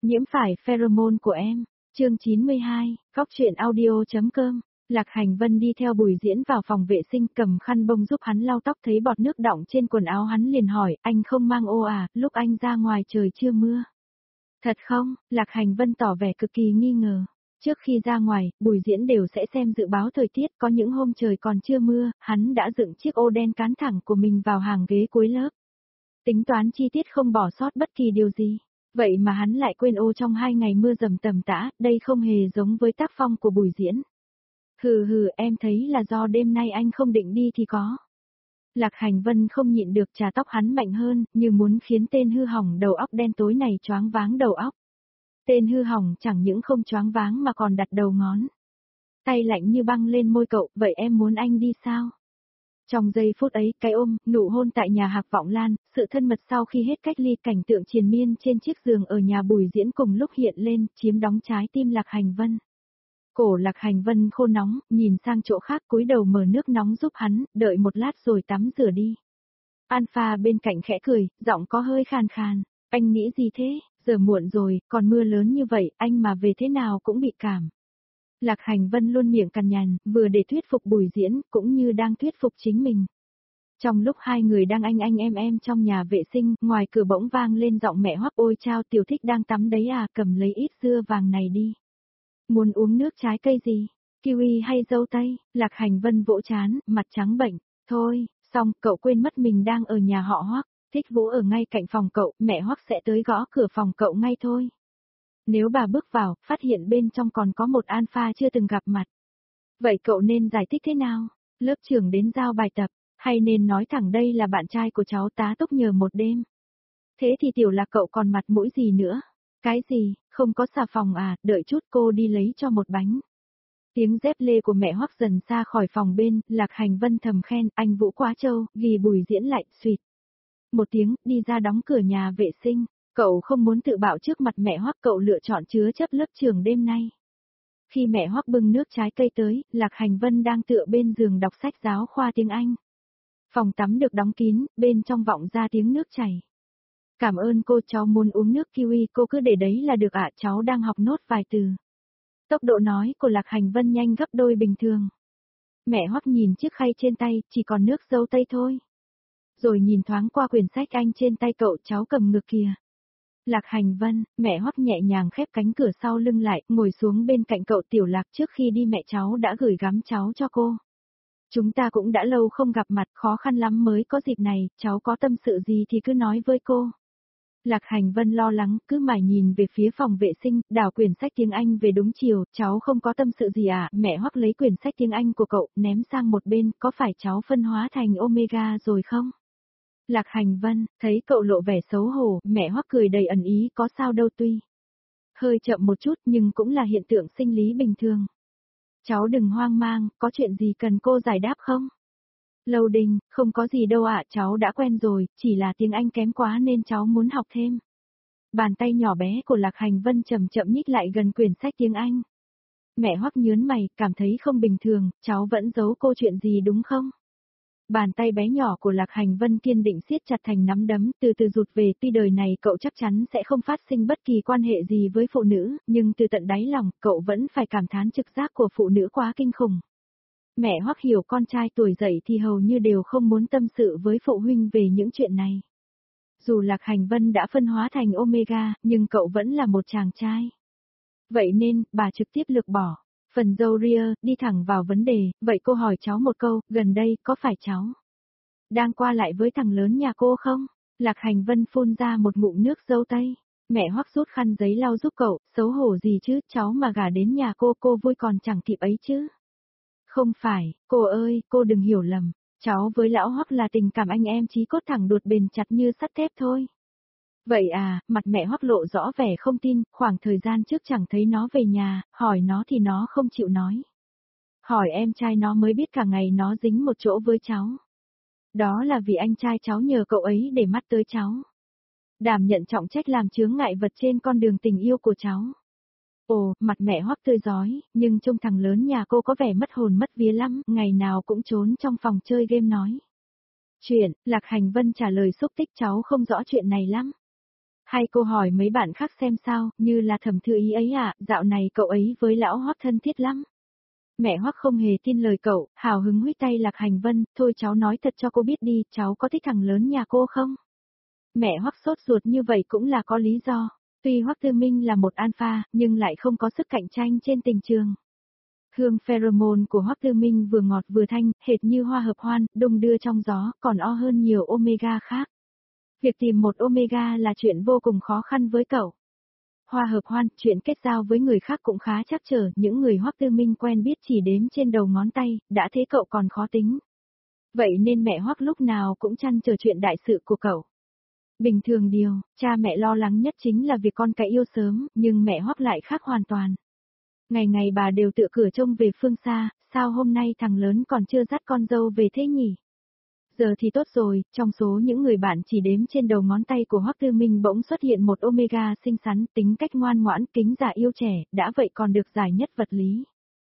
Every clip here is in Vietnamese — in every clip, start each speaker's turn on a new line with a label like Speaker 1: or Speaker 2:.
Speaker 1: Nhiễm phải pheromone của em. Chương 92, Góc truyện audio.com. Lạc Hành Vân đi theo Bùi Diễn vào phòng vệ sinh, cầm khăn bông giúp hắn lau tóc, thấy bọt nước đọng trên quần áo hắn liền hỏi, anh không mang ô à, lúc anh ra ngoài trời chưa mưa. Thật không? Lạc Hành Vân tỏ vẻ cực kỳ nghi ngờ. Trước khi ra ngoài, Bùi Diễn đều sẽ xem dự báo thời tiết, có những hôm trời còn chưa mưa, hắn đã dựng chiếc ô đen cán thẳng của mình vào hàng ghế cuối lớp. Tính toán chi tiết không bỏ sót bất kỳ điều gì. Vậy mà hắn lại quên ô trong 2 ngày mưa dầm tầm tã, đây không hề giống với tác phong của Bùi Diễn. Hừ, em thấy là do đêm nay anh không định đi thì có. Lạc Hành Vân không nhịn được chà tóc hắn mạnh hơn, như muốn khiến tên hư hỏng đầu óc đen tối này choáng váng đầu óc. Tên hư hỏng chẳng những không choáng váng mà còn đặt đầu ngón tay lạnh như băng lên môi cậu, vậy em muốn anh đi sao? Trong giây phút ấy, cái ôm, nụ hôn tại nhà Hạc Vọng Lan, sự thân mật sau khi hết cách ly, cảnh tượng triền miên trên chiếc giường ở nhà Bùi Diễn cùng lúc hiện lên, chiếm đóng trái tim Lạc Hành Vân. Cổ Lạc Hành Vân khô nóng, nhìn sang chỗ khác, cúi đầu mở nước nóng giúp hắn, đợi một lát rồi tắm rửa đi. Alpha bên cạnh khẽ cười, giọng có hơi khàn khàn, anh nghĩ gì thế, giờ muộn rồi, còn mưa lớn như vậy, anh mà về thế nào cũng bị cảm. Lạc Hành Vân luôn miệng cằn nhằn, vừa để thuyết phục Bùi Diễn, cũng như đang thuyết phục chính mình. Trong lúc hai người đang anh em trong nhà vệ sinh, ngoài cửa bỗng vang lên giọng mẹ Hoắc, ôi chao, Tiểu Thích đang tắm đấy à, cầm lấy ít dưa vàng này đi. Muốn uống nước trái cây gì? Kiwi hay dâu tây? Lạc Hành Vân vỗ trán, mặt trắng bệnh. Thôi, xong, cậu quên mất mình đang ở nhà họ Hoắc. Thích Vũ ở ngay cạnh phòng cậu, mẹ Hoắc sẽ tới gõ cửa phòng cậu ngay thôi. Nếu bà bước vào, phát hiện bên trong còn có một alpha chưa từng gặp mặt. Vậy cậu nên giải thích thế nào? Lớp trưởng đến giao bài tập, hay nên nói thẳng đây là bạn trai của cháu tá túc nhờ một đêm? Thế thì Tiểu Lạc cậu còn mặt mũi gì nữa? Cái gì, không có xà phòng à, đợi chút cô đi lấy cho một bánh. Tiếng dép lê của mẹ Hoắc dần xa khỏi phòng bên, Lạc Hành Vân thầm khen, anh Vũ quá trâu, ghi Bùi Diễn lại, suýt. Một tiếng, đi ra đóng cửa nhà vệ sinh. Cậu không muốn tự bạo trước mặt mẹ Hoắc, cậu lựa chọn chứa chấp lớp trường đêm nay. Khi mẹ Hoắc bưng nước trái cây tới, Lạc Hành Vân đang tựa bên giường đọc sách giáo khoa tiếng Anh. Phòng tắm được đóng kín, bên trong vọng ra tiếng nước chảy. Cảm ơn cô, cháu muốn uống nước kiwi, cô cứ để đấy là được ạ, cháu đang học nốt vài từ. Tốc độ nói của Lạc Hành Vân nhanh gấp đôi bình thường. Mẹ Hoắc nhìn chiếc khay trên tay, chỉ còn nước dâu tây thôi. Rồi nhìn thoáng qua quyển sách anh trên tay cậu, cháu cầm ngược kìa. Lạc Hành Vân, mẹ Hoắc nhẹ nhàng khép cánh cửa sau lưng lại, ngồi xuống bên cạnh cậu. Tiểu Lạc, trước khi đi mẹ cháu đã gửi gắm cháu cho cô. Chúng ta cũng đã lâu không gặp mặt, khó khăn lắm mới có dịp này, cháu có tâm sự gì thì cứ nói với cô. Lạc Hành Vân lo lắng, cứ mải nhìn về phía phòng vệ sinh, đảo quyển sách tiếng Anh về đúng chiều, cháu không có tâm sự gì à, mẹ Hoắc lấy quyển sách tiếng Anh của cậu, ném sang một bên, có phải cháu phân hóa thành Omega rồi không? Lạc Hành Vân, thấy cậu lộ vẻ xấu hổ, mẹ Hoắc cười đầy ẩn ý, có sao đâu, tuy hơi chậm một chút nhưng cũng là hiện tượng sinh lý bình thường. Cháu đừng hoang mang, có chuyện gì cần cô giải đáp không? Lâu Đình, không có gì đâu ạ, cháu đã quen rồi, chỉ là tiếng Anh kém quá nên cháu muốn học thêm. Bàn tay nhỏ bé của Lạc Hành Vân chậm chậm nhích lại gần quyển sách tiếng Anh. Mẹ Hoắc nhớn mày, cảm thấy không bình thường, cháu vẫn giấu cô chuyện gì đúng không? Bàn tay bé nhỏ của Lạc Hành Vân kiên định siết chặt thành nắm đấm, từ từ rụt về, tuy đời này cậu chắc chắn sẽ không phát sinh bất kỳ quan hệ gì với phụ nữ, nhưng từ tận đáy lòng, cậu vẫn phải cảm thán trực giác của phụ nữ quá kinh khủng. Mẹ Hoắc hiểu con trai tuổi dậy thì hầu như đều không muốn tâm sự với phụ huynh về những chuyện này. Dù Lạc Hành Vân đã phân hóa thành Omega, nhưng cậu vẫn là một chàng trai. Vậy nên, bà trực tiếp lược bỏ. Phần dâu ria, đi thẳng vào vấn đề, vậy cô hỏi cháu một câu, gần đây, có phải cháu đang qua lại với thằng lớn nhà cô không? Lạc Hành Vân phun ra một ngụm nước dâu tây. Mẹ Hoắc rút khăn giấy lau giúp cậu, xấu hổ gì chứ, cháu mà gả đến nhà cô vui còn chẳng kịp ấy chứ. Không phải, cô ơi, cô đừng hiểu lầm, cháu với lão Hoắc là tình cảm anh em chí cốt thẳng đuột bền chặt như sắt thép thôi. Vậy à, mặt mẹ Hoắc lộ rõ vẻ không tin, khoảng thời gian trước chẳng thấy nó về nhà, hỏi nó thì nó không chịu nói. Hỏi em trai nó mới biết cả ngày nó dính một chỗ với cháu. Đó là vì anh trai cháu nhờ cậu ấy để mắt tới cháu. Đảm nhận trọng trách làm chướng ngại vật trên con đường tình yêu của cháu. Ồ, mặt mẹ Hoắc tươi rói, nhưng trông thằng lớn nhà cô có vẻ mất hồn mất vía lắm, ngày nào cũng trốn trong phòng chơi game nói. Chuyện, Lạc Hành Vân trả lời xúc tích, cháu không rõ chuyện này lắm. Hay cô hỏi mấy bạn khác xem sao, như là Thẩm Thư Ý ấy à, dạo này cậu ấy với lão Hoắc thân thiết lắm. Mẹ Hoắc không hề tin lời cậu, hào hứng huých tay Lạc Hành Vân, thôi cháu nói thật cho cô biết đi, cháu có thích thằng lớn nhà cô không? Mẹ Hoắc sốt ruột như vậy cũng là có lý do. Tuy Hoắc Tư Minh là một alpha, nhưng lại không có sức cạnh tranh trên tình trường. Hương pheromone của Hoắc Tư Minh vừa ngọt vừa thanh, hệt như hoa hợp hoan, đung đưa trong gió, còn o hơn nhiều omega khác. Việc tìm một omega là chuyện vô cùng khó khăn với cậu. Hoa hợp hoan, chuyện kết giao với người khác cũng khá trắc trở, những người Hoắc Tư Minh quen biết chỉ đếm trên đầu ngón tay, đã thế cậu còn khó tính. Vậy nên mẹ Hoắc lúc nào cũng chăn chờ chuyện đại sự của cậu. Bình thường điều, cha mẹ lo lắng nhất chính là việc con cái yêu sớm, nhưng mẹ Hoắc lại khác hoàn toàn. Ngày ngày bà đều tựa cửa trông về phương xa, sao hôm nay thằng lớn còn chưa dắt con dâu về thế nhỉ? Giờ thì tốt rồi, trong số những người bạn chỉ đếm trên đầu ngón tay của Hoắc Tư Minh bỗng xuất hiện một omega xinh xắn, tính cách ngoan ngoãn, kính giả yêu trẻ, đã vậy còn được giải nhất vật lý.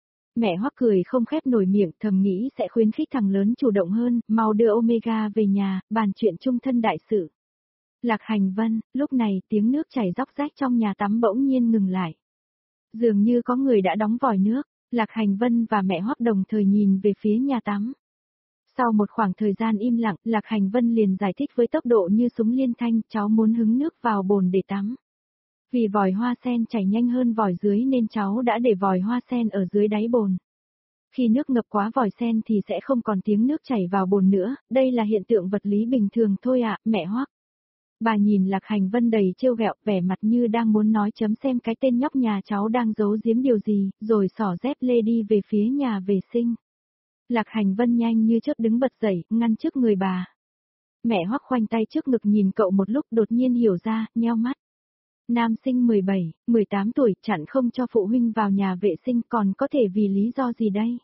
Speaker 1: Mẹ Hoắc cười không khép nổi miệng, thầm nghĩ sẽ khuyến khích thằng lớn chủ động hơn, mau đưa omega về nhà, bàn chuyện chung thân đại sự. Lạc Hành Vân, lúc này tiếng nước chảy róc rách trong nhà tắm bỗng nhiên ngừng lại. Dường như có người đã đóng vòi nước, Lạc Hành Vân và mẹ Hoắc đồng thời nhìn về phía nhà tắm. Sau một khoảng thời gian im lặng, Lạc Hành Vân liền giải thích với tốc độ như súng liên thanh, cháu muốn hứng nước vào bồn để tắm. Vì vòi hoa sen chảy nhanh hơn vòi dưới nên cháu đã để vòi hoa sen ở dưới đáy bồn. Khi nước ngập quá vòi sen thì sẽ không còn tiếng nước chảy vào bồn nữa, đây là hiện tượng vật lý bình thường thôi ạ, mẹ Hoắc. Bà nhìn Lạc Hành Vân đầy trêu ghẹo, vẻ mặt như đang muốn nói chấm xem cái tên nhóc nhà cháu đang giấu giếm điều gì, rồi xỏ dép lê đi về phía nhà vệ sinh. Lạc Hành Vân nhanh như chớp đứng bật dậy, ngăn trước người bà. Mẹ Hoắc khoanh tay trước ngực nhìn cậu một lúc đột nhiên hiểu ra, nheo mắt. Nam sinh 17, 18 tuổi chặn không cho phụ huynh vào nhà vệ sinh còn có thể vì lý do gì đây?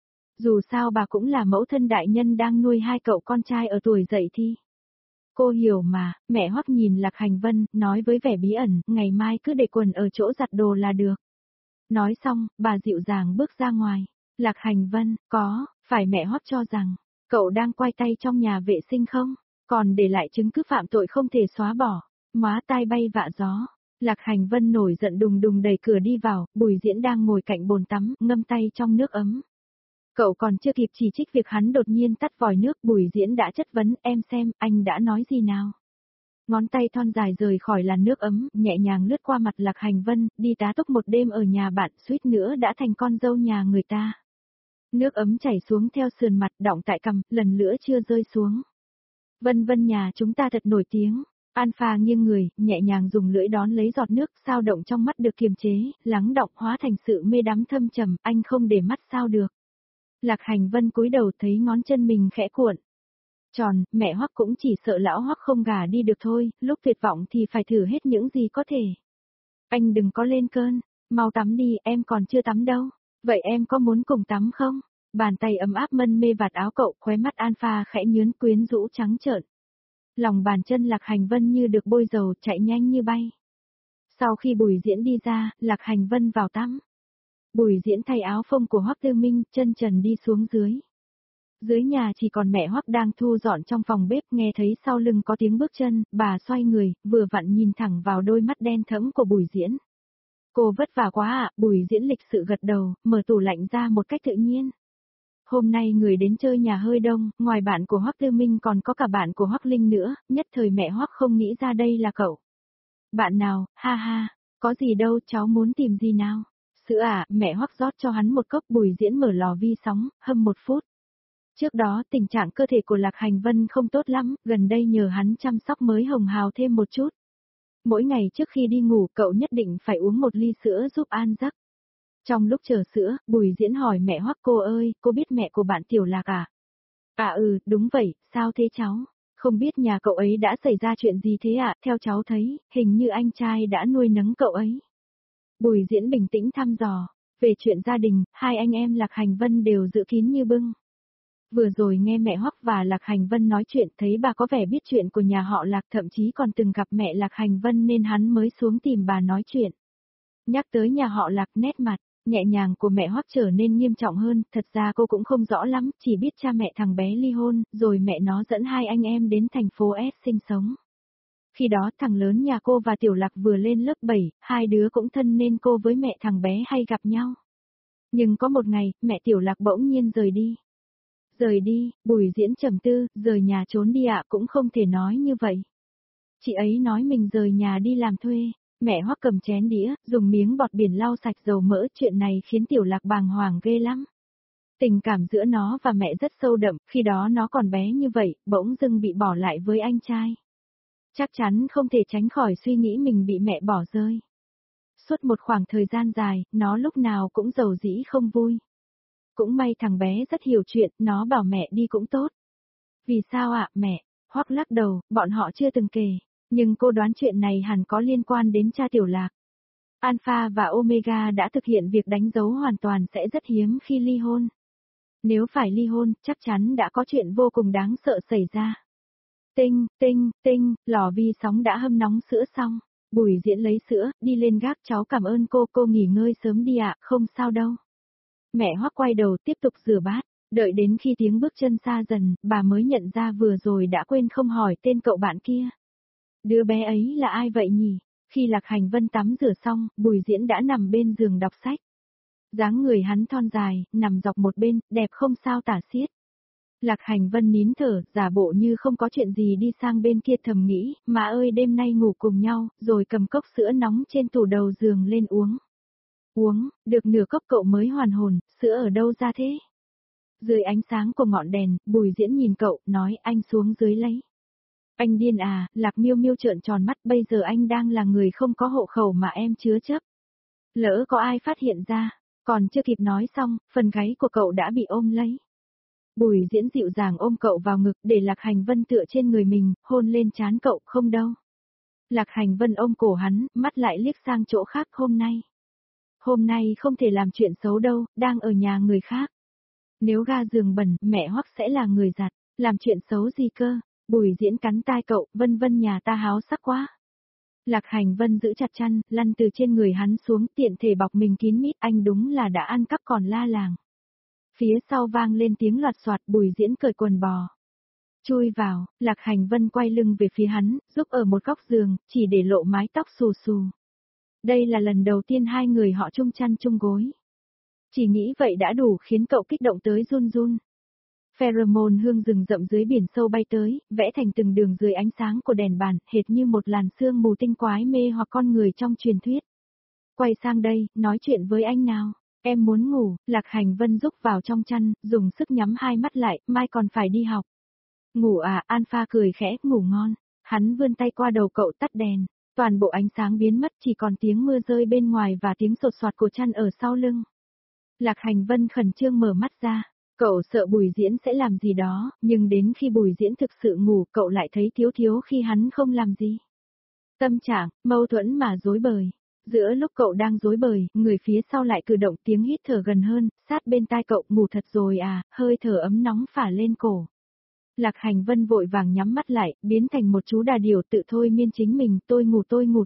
Speaker 1: Dù sao bà cũng là mẫu thân đại nhân đang nuôi hai cậu con trai ở tuổi dậy thì. Cô hiểu mà, mẹ Hoắc nhìn Lạc Hành Vân, nói với vẻ bí ẩn, ngày mai cứ để quần ở chỗ giặt đồ là được. Nói xong, bà dịu dàng bước ra ngoài. Lạc Hành Vân, phải mẹ Hoắc cho rằng, cậu đang quay tay trong nhà vệ sinh không? Còn để lại chứng cứ phạm tội không thể xóa bỏ. Móa tai bay vạ gió. Lạc Hành Vân nổi giận đùng đùng đẩy cửa đi vào, Bùi Diễn đang ngồi cạnh bồn tắm, ngâm tay trong nước ấm. Cậu còn chưa kịp chỉ trích việc hắn đột nhiên tắt vòi nước, Bùi Diễn đã chất vấn, em xem, anh đã nói gì nào? Ngón tay thon dài rời khỏi làn nước ấm, nhẹ nhàng lướt qua mặt Lạc Hành Vân, đi tá túc một đêm ở nhà bạn, suýt nữa đã thành con dâu nhà người ta. Nước ấm chảy xuống theo sườn mặt, đọng tại cằm, lần nữa chưa rơi xuống. Vân Vân nhà chúng ta thật nổi tiếng. Alpha nghiêng người, nhẹ nhàng dùng lưỡi đón lấy giọt nước, sao động trong mắt được kiềm chế, lắng đọng hóa thành sự mê đắm thâm trầm, anh không để mắt sao được. Lạc Hành Vân cúi đầu thấy ngón chân mình khẽ cuộn. Tròn, mẹ Hoắc cũng chỉ sợ lão Hoắc không gả đi được thôi, lúc tuyệt vọng thì phải thử hết những gì có thể. Anh đừng có lên cơn, mau tắm đi, em còn chưa tắm đâu. Vậy em có muốn cùng tắm không? Bàn tay ấm áp mân mê vạt áo cậu, khóe mắt Alpha khẽ nhướn quyến rũ trắng trợn. Lòng bàn chân Lạc Hành Vân như được bôi dầu, chạy nhanh như bay. Sau khi Bùi Diễn đi ra, Lạc Hành Vân vào tắm. Bùi Diễn thay áo phông của Hoắc Tư Minh, chân trần đi xuống dưới. Dưới nhà chỉ còn mẹ Hoắc đang thu dọn trong phòng bếp, nghe thấy sau lưng có tiếng bước chân, bà xoay người, vừa vặn nhìn thẳng vào đôi mắt đen thẫm của Bùi Diễn. Cô vất vả quá ạ, Bùi Diễn lịch sự gật đầu, mở tủ lạnh ra một cách tự nhiên. Hôm nay người đến chơi nhà hơi đông, ngoài bạn của Hoắc Tư Minh còn có cả bạn của Hoắc Linh nữa, nhất thời mẹ Hoắc không nghĩ ra đây là cậu. Bạn nào, ha ha, có gì đâu, cháu muốn tìm gì nào? Sữa à, mẹ Hoắc rót cho hắn một cốc. Bùi Diễn mở lò vi sóng, hâm 1 phút. Trước đó tình trạng cơ thể của Lạc Hành Vân không tốt lắm, gần đây nhờ hắn chăm sóc mới hồng hào thêm một chút. Mỗi ngày trước khi đi ngủ cậu nhất định phải uống 1 ly sữa giúp an giấc. Trong lúc chờ sữa, Bùi Diễn hỏi mẹ Hoắc, cô ơi, cô biết mẹ của bạn Tiểu Lạc à? À đúng vậy, sao thế cháu? Không biết nhà cậu ấy đã xảy ra chuyện gì thế ạ? Theo cháu thấy, hình như anh trai đã nuôi nấng cậu ấy. Bùi Diễn bình tĩnh thăm dò. Về chuyện gia đình, hai anh em Lạc Hành Vân đều giữ kín như bưng. Vừa rồi nghe mẹ Hoắc và Lạc Hành Vân nói chuyện, thấy bà có vẻ biết chuyện của nhà họ Lạc, thậm chí còn từng gặp mẹ Lạc Hành Vân nên hắn mới xuống tìm bà nói chuyện. Nhắc tới nhà họ Lạc, nét mặt nhẹ nhàng của mẹ Hoắc trở nên nghiêm trọng hơn, thật ra cô cũng không rõ lắm, chỉ biết cha mẹ thằng bé ly hôn, rồi mẹ nó dẫn hai anh em đến thành phố S sinh sống. Khi đó thằng lớn nhà cô và Tiểu Lạc vừa lên lớp 7, hai đứa cũng thân nên cô với mẹ thằng bé hay gặp nhau. Nhưng có một ngày, mẹ Tiểu Lạc bỗng nhiên rời đi. Rời đi, Bùi Diễn trầm tư, rời nhà trốn đi ạ, cũng không thể nói như vậy. Chị ấy nói mình rời nhà đi làm thuê. Mẹ Hoắc cầm chén đĩa, dùng miếng bọt biển lau sạch dầu mỡ, chuyện này khiến Tiểu Lạc bàng hoàng ghê lắm. Tình cảm giữa nó và mẹ rất sâu đậm, khi đó nó còn bé như vậy, bỗng dưng bị bỏ lại với anh trai. Chắc chắn không thể tránh khỏi suy nghĩ mình bị mẹ bỏ rơi. Suốt một khoảng thời gian dài, nó lúc nào cũng rầu rĩ không vui. Cũng may thằng bé rất hiểu chuyện, nó bảo mẹ đi cũng tốt. Vì sao ạ, mẹ? Hoắc lắc đầu, bọn họ chưa từng kể. Nhưng cô đoán chuyện này hẳn có liên quan đến cha Tiểu Lạc. Alpha và Omega đã thực hiện việc đánh dấu hoàn toàn sẽ rất hiếm khi ly hôn. Nếu phải ly hôn, chắc chắn đã có chuyện vô cùng đáng sợ xảy ra. Tinh, tinh, tinh, lò vi sóng đã hâm nóng sữa xong. Bùi Diễn lấy sữa, đi lên gác, cháu cảm ơn cô nghỉ ngơi sớm đi ạ, không sao đâu. Mẹ Hoắc quay đầu tiếp tục rửa bát, đợi đến khi tiếng bước chân xa dần, bà mới nhận ra vừa rồi đã quên không hỏi tên cậu bạn kia. Đứa bé ấy là ai vậy nhỉ? Khi Lạc Hành Vân tắm rửa xong, Bùi Diễn đã nằm bên giường đọc sách. Dáng người hắn thon dài, nằm dọc một bên, đẹp không sao tả xiết. Lạc Hành Vân nín thở, giả bộ như không có chuyện gì đi sang bên kia thầm nghĩ, má ơi đêm nay ngủ cùng nhau, rồi cầm cốc sữa nóng trên tủ đầu giường lên uống. Uống, được nửa cốc cậu mới hoàn hồn, sữa ở đâu ra thế? Dưới ánh sáng của ngọn đèn, Bùi Diễn nhìn cậu, nói anh xuống dưới lấy. Anh điên à, Lạc Miêu Miêu trợn tròn mắt, bây giờ anh đang là người không có hộ khẩu mà em chứa chấp. Lỡ có ai phát hiện ra, còn chưa kịp nói xong, phần gáy của cậu đã bị ôm lấy. Bùi Diễn dịu dàng ôm cậu vào ngực để Lạc Hành Vân tựa trên người mình, hôn lên trán cậu, không đâu. Lạc Hành Vân ôm cổ hắn, mắt lại liếc sang chỗ khác. Hôm nay không thể làm chuyện xấu đâu, đang ở nhà người khác. Nếu ga giường bẩn, mẹ Hoắc sẽ là người giặt, làm chuyện xấu gì cơ? Bùi Diễn cắn tai cậu, Vân Vân nhà ta háo sắc quá. Lạc Hành Vân giữ chặt chăn, lăn từ trên người hắn xuống, tiện thể bọc mình kín mít, anh đúng là đã ăn cắp còn la làng. Phía sau vang lên tiếng loạt soạt, Bùi Diễn cởi quần bò. Chui vào, Lạc Hành Vân quay lưng về phía hắn, giúp ở một góc giường, chỉ để lộ mái tóc xù xù. Đây là lần đầu tiên hai người họ chung chăn chung gối. Chỉ nghĩ vậy đã đủ khiến cậu kích động tới run run. Pheromone hương rừng rậm dưới biển sâu bay tới, vẽ thành từng đường dưới ánh sáng của đèn bàn, hệt như một làn sương mù tinh quái mê hoặc con người trong truyền thuyết. Quay sang đây, nói chuyện với anh nào. Em muốn ngủ, Lạc Hành Vân rúc vào trong chăn, dùng sức nhắm hai mắt lại, mai còn phải đi học. Ngủ à, Alpha cười khẽ, ngủ ngon. Hắn vươn tay qua đầu cậu tắt đèn, toàn bộ ánh sáng biến mất, chỉ còn tiếng mưa rơi bên ngoài và tiếng sột soạt của chăn ở sau lưng. Lạc Hành Vân khẩn trương mở mắt ra, cậu sợ Bùi Diễn sẽ làm gì đó, nhưng đến khi Bùi Diễn thực sự ngủ, cậu lại thấy thiếu thiếu khi hắn không làm gì. Tâm trạng, mâu thuẫn mà rối bời. Giữa lúc cậu đang rối bời, người phía sau lại cử động, tiếng hít thở gần hơn, sát bên tai cậu, ngủ thật rồi à, hơi thở ấm nóng phả lên cổ. Lạc Hành Vân vội vàng nhắm mắt lại, biến thành một chú đà điểu tự thôi miên chính mình, tôi ngủ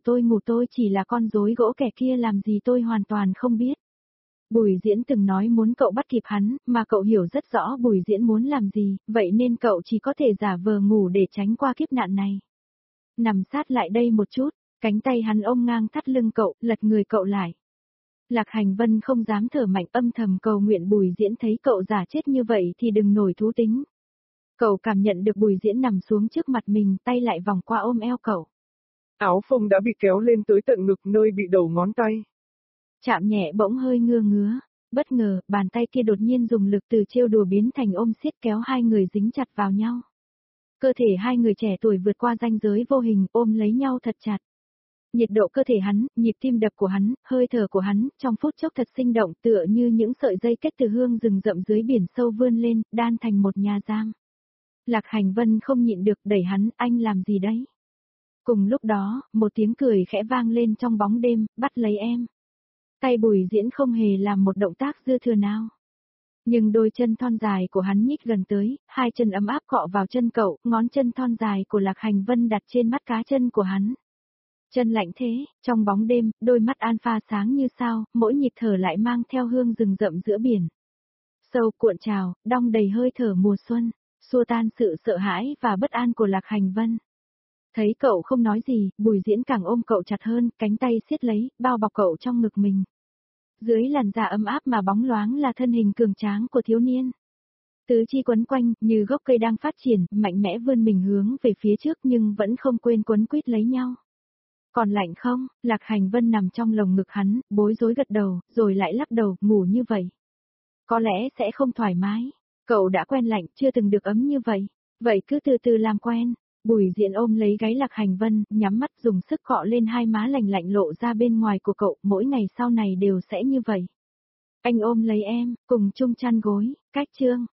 Speaker 1: tôi chỉ là con rối gỗ, kẻ kia làm gì tôi hoàn toàn không biết. Bùi Diễn từng nói muốn cậu bắt kịp hắn, mà cậu hiểu rất rõ Bùi Diễn muốn làm gì, vậy nên cậu chỉ có thể giả vờ ngủ để tránh qua kiếp nạn này. Nằm sát lại đây một chút, cánh tay hắn ôm ngang thắt lưng cậu, lật người cậu lại. Lạc Hành Vân không dám thở mạnh, âm thầm cầu nguyện Bùi Diễn thấy cậu giả chết như vậy thì đừng nổi thú tính. Cậu cảm nhận được Bùi Diễn nằm xuống trước mặt mình, tay lại vòng qua ôm eo cậu.
Speaker 2: Áo phông đã bị kéo lên tới tận ngực nơi bị đầu ngón tay.
Speaker 1: Chạm nhẹ bỗng hơi ngứa ngứa. Bất ngờ, bàn tay kia đột nhiên dùng lực từ trêu đùa biến thành ôm siết kéo hai người dính chặt vào nhau. Cơ thể hai người trẻ tuổi vượt qua ranh giới vô hình, ôm lấy nhau thật chặt. Nhiệt độ cơ thể hắn, nhịp tim đập của hắn, hơi thở của hắn, trong phút chốc thật sinh động, tựa như những sợi dây kết từ hương rừng rậm dưới biển sâu vươn lên, đan thành một nhà giam. Lạc Hành Vân không nhịn được, đẩy hắn, anh làm gì đấy? Cùng lúc đó, một tiếng cười khẽ vang lên trong bóng đêm, bắt lấy em. Tay Bùi Diễn không hề làm một động tác dư thừa nào. Nhưng đôi chân thon dài của hắn nhích gần tới, hai chân ấm áp cọ vào chân cậu, ngón chân thon dài của Lạc Hành Vân đặt trên mắt cá chân của hắn. Chân lạnh thế, trong bóng đêm, đôi mắt Alpha sáng như sao, mỗi nhịp thở lại mang theo hương rừng rậm giữa biển. Sâu cuộn trào, đong đầy hơi thở mùa xuân, xua tan sự sợ hãi và bất an của Lạc Hành Vân. Thấy cậu không nói gì, Bùi Diễn càng ôm cậu chặt hơn, cánh tay siết lấy, bao bọc cậu trong ngực mình. Dưới làn da ấm áp mà bóng loáng là thân hình cường tráng của thiếu niên. Tứ chi quấn quanh, như gốc cây đang phát triển, mạnh mẽ vươn mình hướng về phía trước nhưng vẫn không quên quấn quýt lấy nhau. Còn lạnh không? Lạc Hành Vân nằm trong lồng ngực hắn, bối rối gật đầu, rồi lại lắc đầu, ngủ như vậy. Có lẽ sẽ không thoải mái. Cậu đã quen lạnh, chưa từng được ấm như vậy. Vậy cứ từ từ làm quen. Bùi Diễn ôm lấy gáy Lạc Hành Vân, nhắm mắt dùng sức cọ lên hai má lạnh lạnh lộ ra bên ngoài của cậu, mỗi ngày sau này đều sẽ như vậy. Anh ôm lấy em, cùng chung chăn gối, cách chương.